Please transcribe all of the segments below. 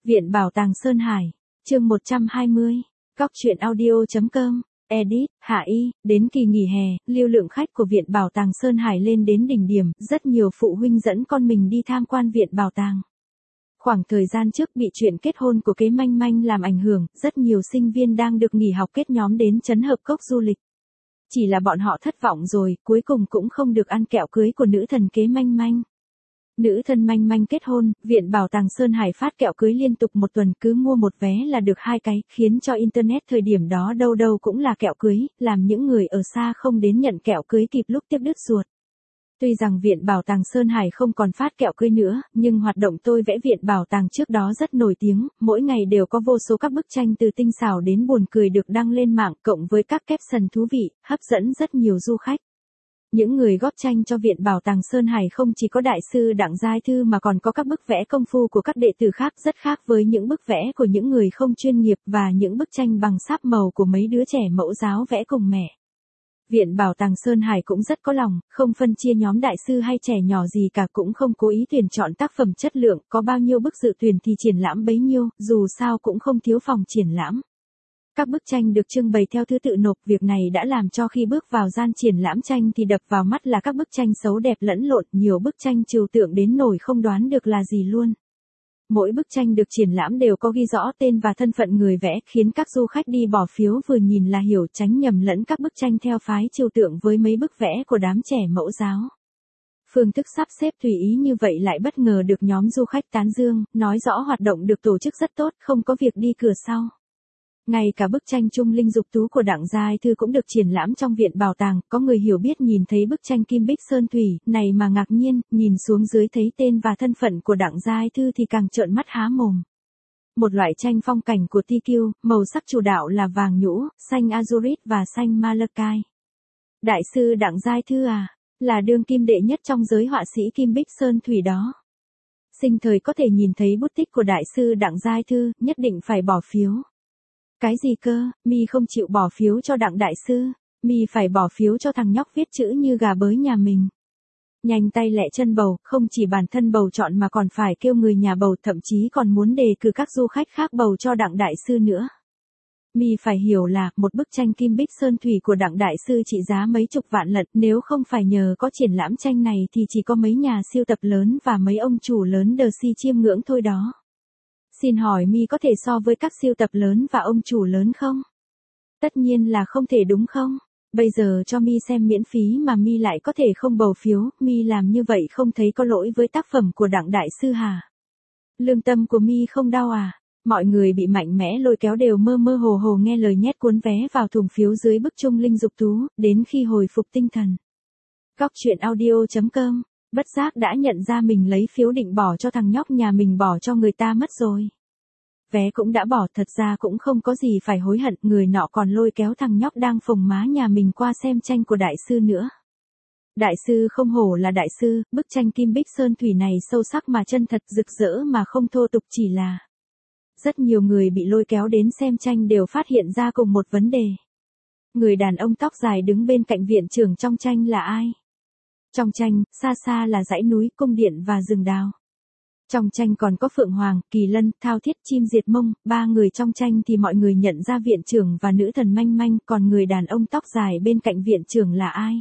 Viện Bảo tàng Sơn Hải, chương 120, Góc truyện audio.com, edit, Hạ Y, đến kỳ nghỉ hè, lưu lượng khách của Viện Bảo tàng Sơn Hải lên đến đỉnh điểm, rất nhiều phụ huynh dẫn con mình đi tham quan Viện Bảo tàng. Khoảng thời gian trước bị chuyện kết hôn của Kế Manh Manh làm ảnh hưởng, rất nhiều sinh viên đang được nghỉ học kết nhóm đến Trấn Hợp Cốc du lịch. Chỉ là bọn họ thất vọng rồi, cuối cùng cũng không được ăn kẹo cưới của nữ thần Kế Manh Manh. Nữ thần Manh Manh kết hôn, Viện Bảo tàng Sơn Hải phát kẹo cưới liên tục một tuần, cứ mua một vé là được 2 cái, khiến cho Internet thời điểm đó đâu đâu cũng là kẹo cưới, làm những người ở xa không đến nhận kẹo cưới kịp lúc tiếp đứt ruột. Tuy rằng Viện Bảo tàng Sơn Hải không còn phát kẹo cưới nữa, nhưng hoạt động tôi vẽ Viện Bảo tàng trước đó rất nổi tiếng, mỗi ngày đều có vô số các bức tranh từ tinh xảo đến buồn cười được đăng lên mạng, cộng với các caption thú vị, hấp dẫn rất nhiều du khách. Những người góp tranh cho Viện Bảo tàng Sơn Hải không chỉ có đại sư Đặng Giai Thư mà còn có các bức vẽ công phu của các đệ tử khác, rất khác với những bức vẽ của những người không chuyên nghiệp và những bức tranh bằng sáp màu của mấy đứa trẻ mẫu giáo vẽ cùng mẹ. Viện Bảo tàng Sơn Hải cũng rất có lòng, không phân chia nhóm đại sư hay trẻ nhỏ gì cả, cũng không cố ý tuyển chọn tác phẩm chất lượng, có bao nhiêu bức dự tuyển thì triển lãm bấy nhiêu, dù sao cũng không thiếu phòng triển lãm. Các bức tranh được trưng bày theo thứ tự nộp, việc này đã làm cho khi bước vào gian triển lãm tranh thì đập vào mắt là các bức tranh xấu đẹp lẫn lộn, nhiều bức tranh trừu tượng đến nổi không đoán được là gì luôn. Mỗi bức tranh được triển lãm đều có ghi rõ tên và thân phận người vẽ, khiến các du khách đi bỏ phiếu vừa nhìn là hiểu, tránh nhầm lẫn các bức tranh theo phái trừu tượng với mấy bức vẽ của đám trẻ mẫu giáo. Phương thức sắp xếp tùy ý như vậy lại bất ngờ được nhóm du khách tán dương, nói rõ hoạt động được tổ chức rất tốt, không có việc đi cửa sau. Ngay cả bức tranh Trung Linh Dục Tú của Đặng Giai Thư cũng được triển lãm trong Viện Bảo tàng, có người hiểu biết nhìn thấy bức tranh Kim Bích Sơn Thủy này mà ngạc nhiên, nhìn xuống dưới thấy tên và thân phận của Đặng Giai Thư thì càng trợn mắt há mồm. Một loại tranh phong cảnh của TQ, màu sắc chủ đạo là vàng nhũ, xanh azurit và xanh malachite. Đại sư Đặng Giai Thư à, là đương kim đệ nhất trong giới họa sĩ Kim Bích Sơn Thủy đó. Sinh thời có thể nhìn thấy bút tích của đại sư Đặng Giai Thư, nhất định phải bỏ phiếu. Cái gì cơ, mi không chịu bỏ phiếu cho Đặng đại sư, mi phải bỏ phiếu cho thằng nhóc viết chữ như gà bới nhà mình. Nhanh tay lẹ chân bầu, không chỉ bản thân bầu chọn mà còn phải kêu người nhà bầu, thậm chí còn muốn đề cử các du khách khác bầu cho Đặng đại sư nữa. Mi phải hiểu là, một bức tranh Kim Bích Sơn Thủy của Đặng đại sư trị giá mấy chục vạn lận, nếu không phải nhờ có triển lãm tranh này thì chỉ có mấy nhà siêu tập lớn và mấy ông chủ lớn đờ si chiêm ngưỡng thôi đó. Xin hỏi mi có thể so với các siêu tập lớn và ông chủ lớn không? Tất nhiên là không thể đúng không? Bây giờ cho mi xem miễn phí mà mi lại có thể không bầu phiếu, mi làm như vậy không thấy có lỗi với tác phẩm của Đặng đại sư hả? Lương tâm của mi không đau à? Mọi người bị mạnh mẽ lôi kéo đều mơ mơ hồ hồ nghe lời nhét cuốn vé vào thùng phiếu dưới bức Trung Linh Dục Tú, đến khi hồi phục tinh thần. Góc truyện audio.com, bất giác đã nhận ra mình lấy phiếu định bỏ cho thằng nhóc nhà mình bỏ cho người ta mất rồi. Vé cũng đã bỏ, thật ra cũng không có gì phải hối hận, người nọ còn lôi kéo thằng nhóc đang phồng má nhà mình qua xem tranh của đại sư nữa. Đại sư không hổ là đại sư, bức tranh Kim Bích Sơn Thủy này sâu sắc mà chân thật, rực rỡ mà không thô tục, chỉ là rất nhiều người bị lôi kéo đến xem tranh đều phát hiện ra cùng một vấn đề. Người đàn ông tóc dài đứng bên cạnh viện trưởng trong tranh là ai? Trong tranh, xa xa là dãy núi, cung điện và rừng đào. Trong tranh còn có Phượng Hoàng, Kỳ Lân, Thao Thiết, Chim Diệt Mông, 3 người trong tranh thì mọi người nhận ra viện trưởng và nữ thần Manh Manh, còn người đàn ông tóc dài bên cạnh viện trưởng là ai?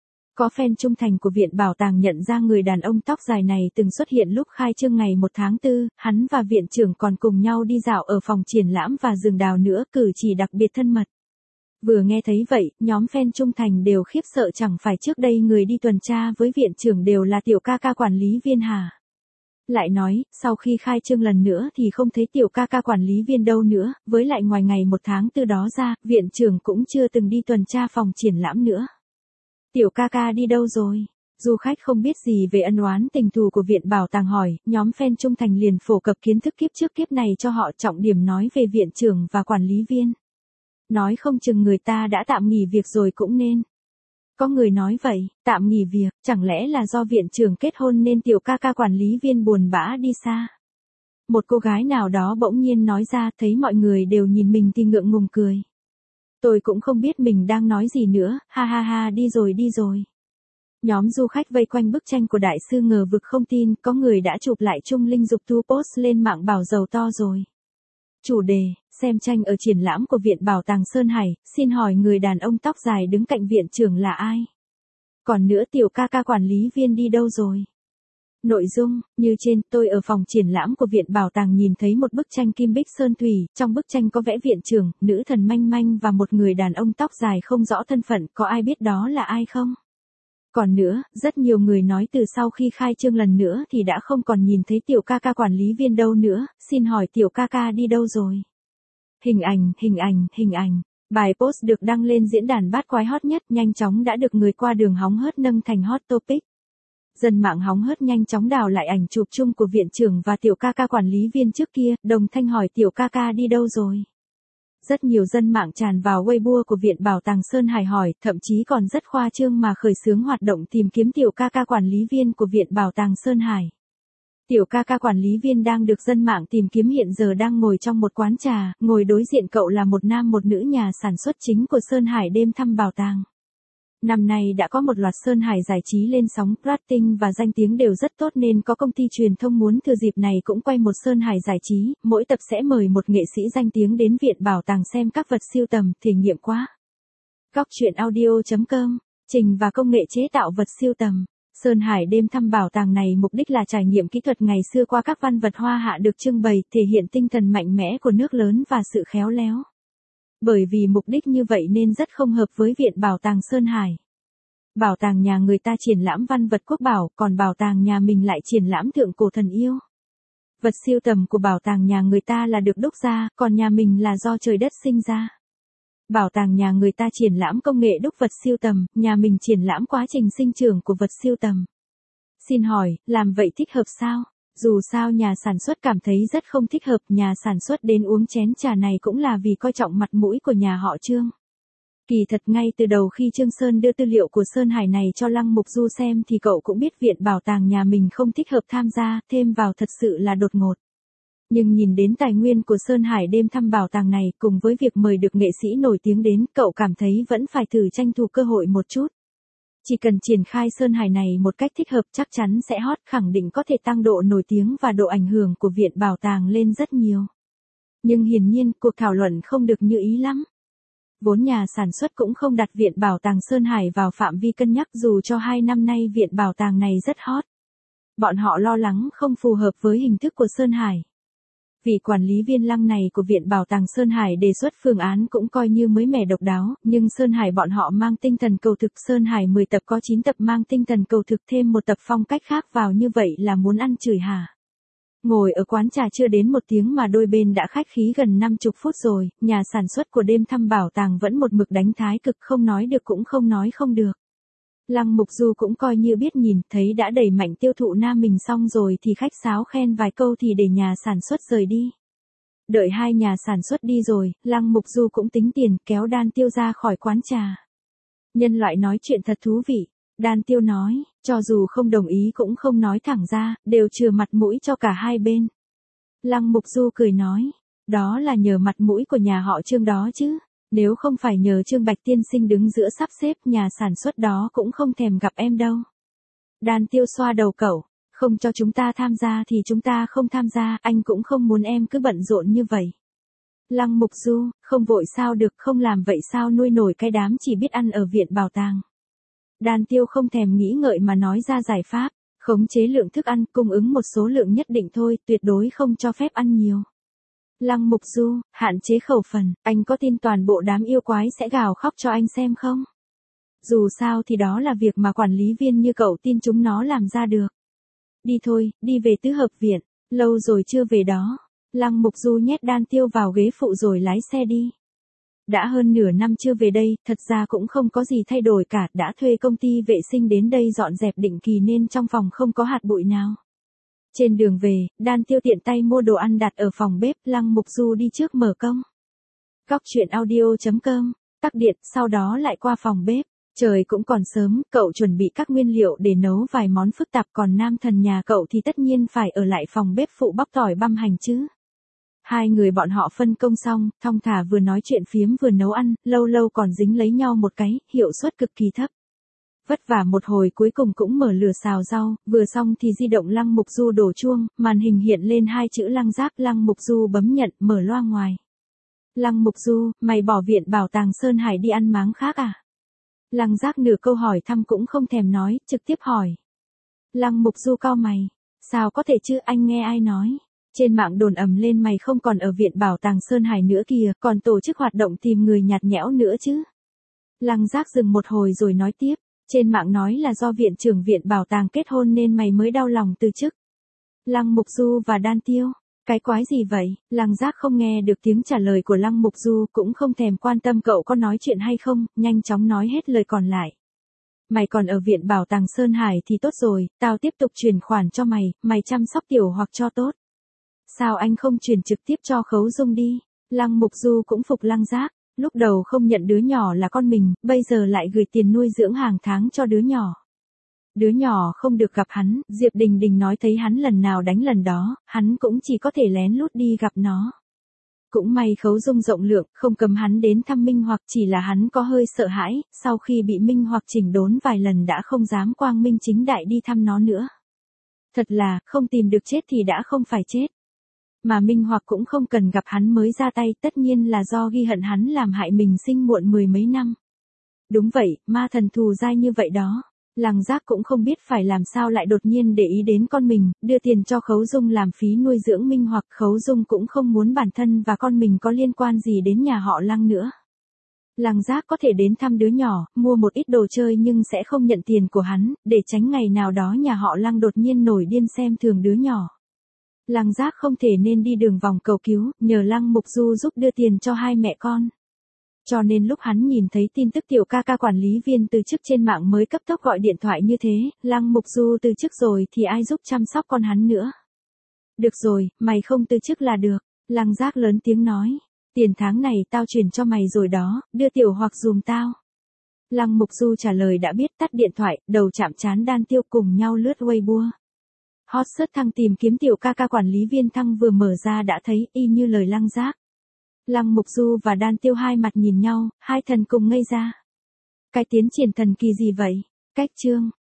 Có fan trung thành của Viện Bảo tàng nhận ra người đàn ông tóc dài này từng xuất hiện lúc khai trương ngày 1 tháng 4, hắn và viện trưởng còn cùng nhau đi dạo ở phòng triển lãm và rừng đào nữa, cử chỉ đặc biệt thân mật. Vừa nghe thấy vậy, nhóm fan trung thành đều khiếp sợ, chẳng phải trước đây người đi tuần tra với viện trưởng đều là tiểu ca ca quản lý viên hả? Lại nói, sau khi khai trương lần nữa thì không thấy tiểu ca ca quản lý viên đâu nữa, với lại ngoài ngày 1 tháng 4 đó ra, viện trưởng cũng chưa từng đi tuần tra phòng triển lãm nữa. Tiểu ca ca đi đâu rồi? Du khách không biết gì về ân oán tình thù của Viện Bảo tàng hỏi, nhóm fan trung thành liền phổ cập kiến thức kiếp trước kiếp này cho họ, trọng điểm nói về viện trưởng và quản lý viên. Nói không chừng người ta đã tạm nghỉ việc rồi cũng nên. Có người nói vậy, tạm nghỉ việc, chẳng lẽ là do viện trưởng kết hôn nên tiểu ca ca quản lý viên buồn bã đi xa? Một cô gái nào đó bỗng nhiên nói ra, thấy mọi người đều nhìn mình thì ngượng ngùng cười. Tôi cũng không biết mình đang nói gì nữa, ha ha ha, đi rồi đi rồi. Nhóm du khách vây quanh bức tranh của đại sư ngờ vực không tin, có người đã chụp lại Trung Linh Dục Tu post lên mạng bảo giàu to rồi. Chủ đề, xem tranh ở triển lãm của Viện Bảo tàng Sơn Hải, xin hỏi người đàn ông tóc dài đứng cạnh viện trưởng là ai? Còn nữa tiểu ca ca quản lý viên đi đâu rồi? Nội dung, như trên, tôi ở phòng triển lãm của Viện Bảo tàng nhìn thấy một bức tranh Kim Bích Sơn Thủy, trong bức tranh có vẽ viện trưởng, nữ thần manh manh và một người đàn ông tóc dài không rõ thân phận, có ai biết đó là ai không? Còn nữa, rất nhiều người nói từ sau khi khai trương lần nữa thì đã không còn nhìn thấy tiểu ca ca quản lý viên đâu nữa, xin hỏi tiểu ca ca đi đâu rồi? Hình ảnh. Bài post được đăng lên diễn đàn bát quái hot nhất nhanh chóng đã được người qua đường hóng hớt nâng thành hot topic. Dân mạng hóng hớt nhanh chóng đào lại ảnh chụp chung của viện trưởng và tiểu ca ca quản lý viên trước kia, đồng thanh hỏi tiểu ca ca đi đâu rồi? Rất nhiều dân mạng tràn vào Weibo của Viện Bảo tàng Sơn Hải hỏi, thậm chí còn rất khoa trương mà khởi xướng hoạt động tìm kiếm tiểu ca ca quản lý viên của Viện Bảo tàng Sơn Hải. Tiểu ca ca quản lý viên đang được dân mạng tìm kiếm hiện giờ đang ngồi trong một quán trà, ngồi đối diện cậu là một nam một nữ nhà sản xuất chính của Sơn Hải đêm thăm bảo tàng. Năm nay đã có một loạt Sơn Hải giải trí lên sóng, rating và danh tiếng đều rất tốt nên có công ty truyền thông muốn thừa dịp này cũng quay một Sơn Hải giải trí, mỗi tập sẽ mời một nghệ sĩ danh tiếng đến Viện Bảo tàng xem các vật sưu tầm, thể nghiệm quá. Góc truyện audio.com, trình và công nghệ chế tạo vật sưu tầm. Sơn Hải đêm thăm bảo tàng này mục đích là trải nghiệm kỹ thuật ngày xưa qua các văn vật hoa hạ được trưng bày, thể hiện tinh thần mạnh mẽ của nước lớn và sự khéo léo. Bởi vì mục đích như vậy nên rất không hợp với Viện Bảo tàng Sơn Hải. Bảo tàng nhà người ta triển lãm văn vật quốc bảo, còn bảo tàng nhà mình lại triển lãm thượng cổ thần yêu. Vật sưu tầm của bảo tàng nhà người ta là được đúc ra, còn nhà mình là do trời đất sinh ra. Bảo tàng nhà người ta triển lãm công nghệ đúc vật sưu tầm, nhà mình triển lãm quá trình sinh trưởng của vật sưu tầm. Xin hỏi, làm vậy thích hợp sao? Dù sao nhà sản xuất cảm thấy rất không thích hợp, nhà sản xuất đến uống chén trà này cũng là vì coi trọng mặt mũi của nhà họ Trương. Kỳ thật ngay từ đầu khi Trương Sơn đưa tư liệu của Sơn Hải này cho Lăng Mục Du xem thì cậu cũng biết Viện Bảo tàng nhà mình không thích hợp tham gia, thêm vào thật sự là đột ngột. Nhưng nhìn đến tài nguyên của Sơn Hải đêm thăm bảo tàng này cùng với việc mời được nghệ sĩ nổi tiếng đến, cậu cảm thấy vẫn phải thử tranh thủ cơ hội một chút. Chỉ cần triển khai Sơn Hải này một cách thích hợp chắc chắn sẽ hot, khẳng định có thể tăng độ nổi tiếng và độ ảnh hưởng của Viện Bảo tàng lên rất nhiều. Nhưng hiển nhiên cuộc thảo luận không được như ý lắm. Vốn nhà sản xuất cũng không đặt Viện Bảo tàng Sơn Hải vào phạm vi cân nhắc dù cho 2 năm nay Viện Bảo tàng này rất hot. Bọn họ lo lắng không phù hợp với hình thức của Sơn Hải. Vị quản lý viên Lăng này của Viện Bảo tàng Sơn Hải đề xuất phương án cũng coi như mới mẻ độc đáo, nhưng Sơn Hải bọn họ mang tinh thần cầu thực, Sơn Hải 10 tập có 9 tập mang tinh thần cầu thực thêm một tập phong cách khác vào như vậy là muốn ăn chửi hả? Ngồi ở quán trà chưa đến 1 tiếng mà đôi bên đã khách khí gần 50 phút rồi, nhà sản xuất của đêm thăm bảo tàng vẫn một mực đánh thái cực, không nói được cũng không nói không được. Lăng Mục Du cũng coi như biết nhìn, thấy đã đẩy mạnh tiêu thụ nam mình xong rồi thì khách sáo khen vài câu thì để nhà sản xuất rời đi. Đợi hai nhà sản xuất đi rồi, Lăng Mục Du cũng tính tiền, kéo Đan Tiêu ra khỏi quán trà. Nhân loại nói chuyện thật thú vị. Đan Tiêu nói, cho dù không đồng ý cũng không nói thẳng ra, đều chừa mặt mũi cho cả hai bên. Lăng Mục Du cười nói, đó là nhờ mặt mũi của nhà họ Trương đó chứ. Nếu không phải nhờ Trương Bạch tiên sinh đứng giữa sắp xếp, nhà sản xuất đó cũng không thèm gặp em đâu. Đan Tiêu xoa đầu cậu, không cho chúng ta tham gia thì chúng ta không tham gia, anh cũng không muốn em cứ bận rộn như vậy. Lăng Mục Du, không vội sao được, không làm vậy sao nuôi nổi cái đám chỉ biết ăn ở Viện Bảo tàng. Đan Tiêu không thèm nghĩ ngợi mà nói ra giải pháp, khống chế lượng thức ăn, cung ứng một số lượng nhất định thôi, tuyệt đối không cho phép ăn nhiều. Lăng Mục Du, hạn chế khẩu phần, anh có tin toàn bộ đám yêu quái sẽ gào khóc cho anh xem không? Dù sao thì đó là việc mà quản lý viên như cậu tin chúng nó làm ra được. Đi thôi, đi về tứ hợp viện, lâu rồi chưa về đó. Lăng Mục Du nhét Đan Tiêu vào ghế phụ rồi lái xe đi. Đã hơn nửa năm chưa về đây, thật ra cũng không có gì thay đổi cả, đã thuê công ty vệ sinh đến đây dọn dẹp định kỳ nên trong phòng không có hạt bụi nào. Trên đường về, Đan Tiêu tiện tay mua đồ ăn đặt ở phòng bếp, Lăng Mục Du đi trước mở công. Góc truyện audio.com, tắt điện, sau đó lại qua phòng bếp. Trời cũng còn sớm, cậu chuẩn bị các nguyên liệu để nấu vài món phức tạp, còn nam thần nhà cậu thì tất nhiên phải ở lại phòng bếp phụ bóc tỏi băm hành chứ. Hai người bọn họ phân công xong, thong thả vừa nói chuyện phiếm vừa nấu ăn, lâu lâu còn dính lấy nhau một cái, hiệu suất cực kỳ thấp. Vất vả một hồi cuối cùng cũng mở lửa xào rau, vừa xong thì di động Lăng Mục Du đổ chuông, màn hình hiện lên hai chữ Lăng Giác, Lăng Mục Du bấm nhận, mở loa ngoài. Lăng Mục Du, mày bỏ viện bảo tàng Sơn Hải đi ăn máng khác à? Lăng Giác nửa câu hỏi thăm cũng không thèm nói, trực tiếp hỏi. Lăng Mục Du cau mày. Sao có thể chứ, anh nghe ai nói? Trên mạng đồn ầm lên mày không còn ở viện bảo tàng Sơn Hải nữa kìa, còn tổ chức hoạt động tìm người nhạt nhẽo nữa chứ. Lăng Giác dừng một hồi rồi nói tiếp. Trên mạng nói là do viện trưởng viện bảo tàng kết hôn nên mày mới đau lòng từ chức. Lăng Mục Du và Đan Tiêu. Cái quái gì vậy? Lăng Giác không nghe được tiếng trả lời của Lăng Mục Du, cũng không thèm quan tâm cậu có nói chuyện hay không, nhanh chóng nói hết lời còn lại. Mày còn ở viện bảo tàng Sơn Hải thì tốt rồi, tao tiếp tục chuyển khoản cho mày, mày chăm sóc Tiểu Hoặc cho tốt. Sao anh không chuyển trực tiếp cho Khấu Dung đi? Lăng Mục Du cũng phục Lăng Giác. Lúc đầu không nhận đứa nhỏ là con mình, bây giờ lại gửi tiền nuôi dưỡng hàng tháng cho đứa nhỏ. Đứa nhỏ không được gặp hắn, Diệp Đình Đình nói thấy hắn lần nào đánh lần đó, hắn cũng chỉ có thể lén lút đi gặp nó. Cũng may Khấu Dung rộng lượng, không cầm hắn đến thăm Minh Hoặc, chỉ là hắn có hơi sợ hãi, sau khi bị Minh Hoặc chỉnh đốn vài lần đã không dám quang minh chính đại đi thăm nó nữa. Thật là, không tìm được chết thì đã không phải chết. Mà Minh Hoặc cũng không cần gặp hắn mới ra tay, tất nhiên là do ghi hận hắn làm hại mình sinh muộn mười mấy năm. Đúng vậy, ma thần thù dai như vậy đó. Lăng Giác cũng không biết phải làm sao lại đột nhiên để ý đến con mình, đưa tiền cho Khấu Dung làm phí nuôi dưỡng Minh Hoặc. Khấu Dung cũng không muốn bản thân và con mình có liên quan gì đến nhà họ Lăng nữa. Lăng Giác có thể đến thăm đứa nhỏ, mua một ít đồ chơi nhưng sẽ không nhận tiền của hắn, để tránh ngày nào đó nhà họ Lăng đột nhiên nổi điên xem thường đứa nhỏ. Lăng Giác không thể nên đi đường vòng cầu cứu, nhờ Lăng Mục Du giúp đưa tiền cho hai mẹ con. Cho nên lúc hắn nhìn thấy tin tức Tiểu ca ca quản lý viên từ chức trên mạng mới cấp tốc gọi điện thoại như thế, Lăng Mục Du từ chức rồi thì ai giúp chăm sóc con hắn nữa. Được rồi, mày không từ chức là được, Lăng Giác lớn tiếng nói. Tiền tháng này tao chuyển cho mày rồi đó, đưa Tiểu Hoặc dùm tao. Lăng Mục Du trả lời đã biết, tắt điện thoại, đầu chạm trán Đan Tiêu cùng nhau lướt Weibo. Hot search thăng tìm kiếm Tiểu ca ca quản lý viên thăng vừa mở ra đã thấy, y như lời Lăng Giác. Lăng Mục Du và Đan Tiêu hai mặt nhìn nhau, hai thần cùng ngây ra. Cái tiến triển thần kỳ gì vậy? Cách chương.